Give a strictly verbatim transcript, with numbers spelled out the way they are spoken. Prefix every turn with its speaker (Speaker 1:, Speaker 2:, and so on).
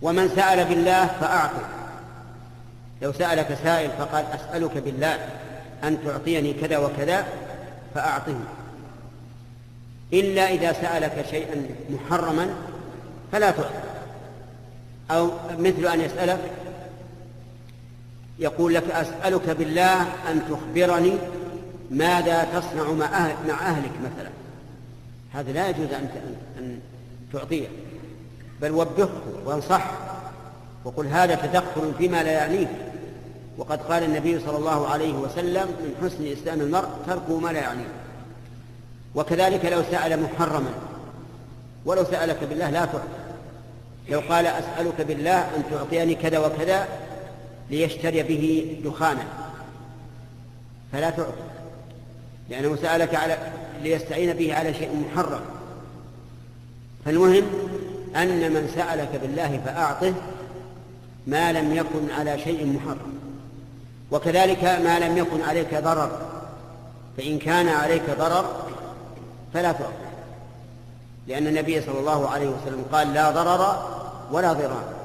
Speaker 1: ومن سأل بالله فأعطه. لو سألك سائل فقال أسألك بالله أن تعطيني كذا وكذا فأعطه، إلا إذا سألك شيئا محرما فلا تعطي. أو مثل أن يسألك يقول لك أسألك بالله أن تخبرني ماذا تصنع مع أهل مع أهلك مثلا، هذا لا يجوز أن أن تعطيه، بل وبخه وانصحه وقل هذا تدخل فيما لا يعنيك. وقد قال النبي صلى الله عليه وسلم من حسن إسلام المرء تركه ما لا يعنيه. وكذلك لو سأل محرما، ولو سألك بالله لا تعطي. لو قال أسألك بالله أن تعطيني كذا وكذا ليشتري به دخانا فلا تعطي، لأنه سألك على ليستعين به على شيء محرم. فالمهم أن من سألك بالله فأعطه ما لم يكن على شيء محرم، وكذلك ما لم يكن عليك ضرر، فإن كان عليك ضرر فلا تعطي، لأن النبي صلى الله عليه وسلم قال لا ضرر ولا ضرار.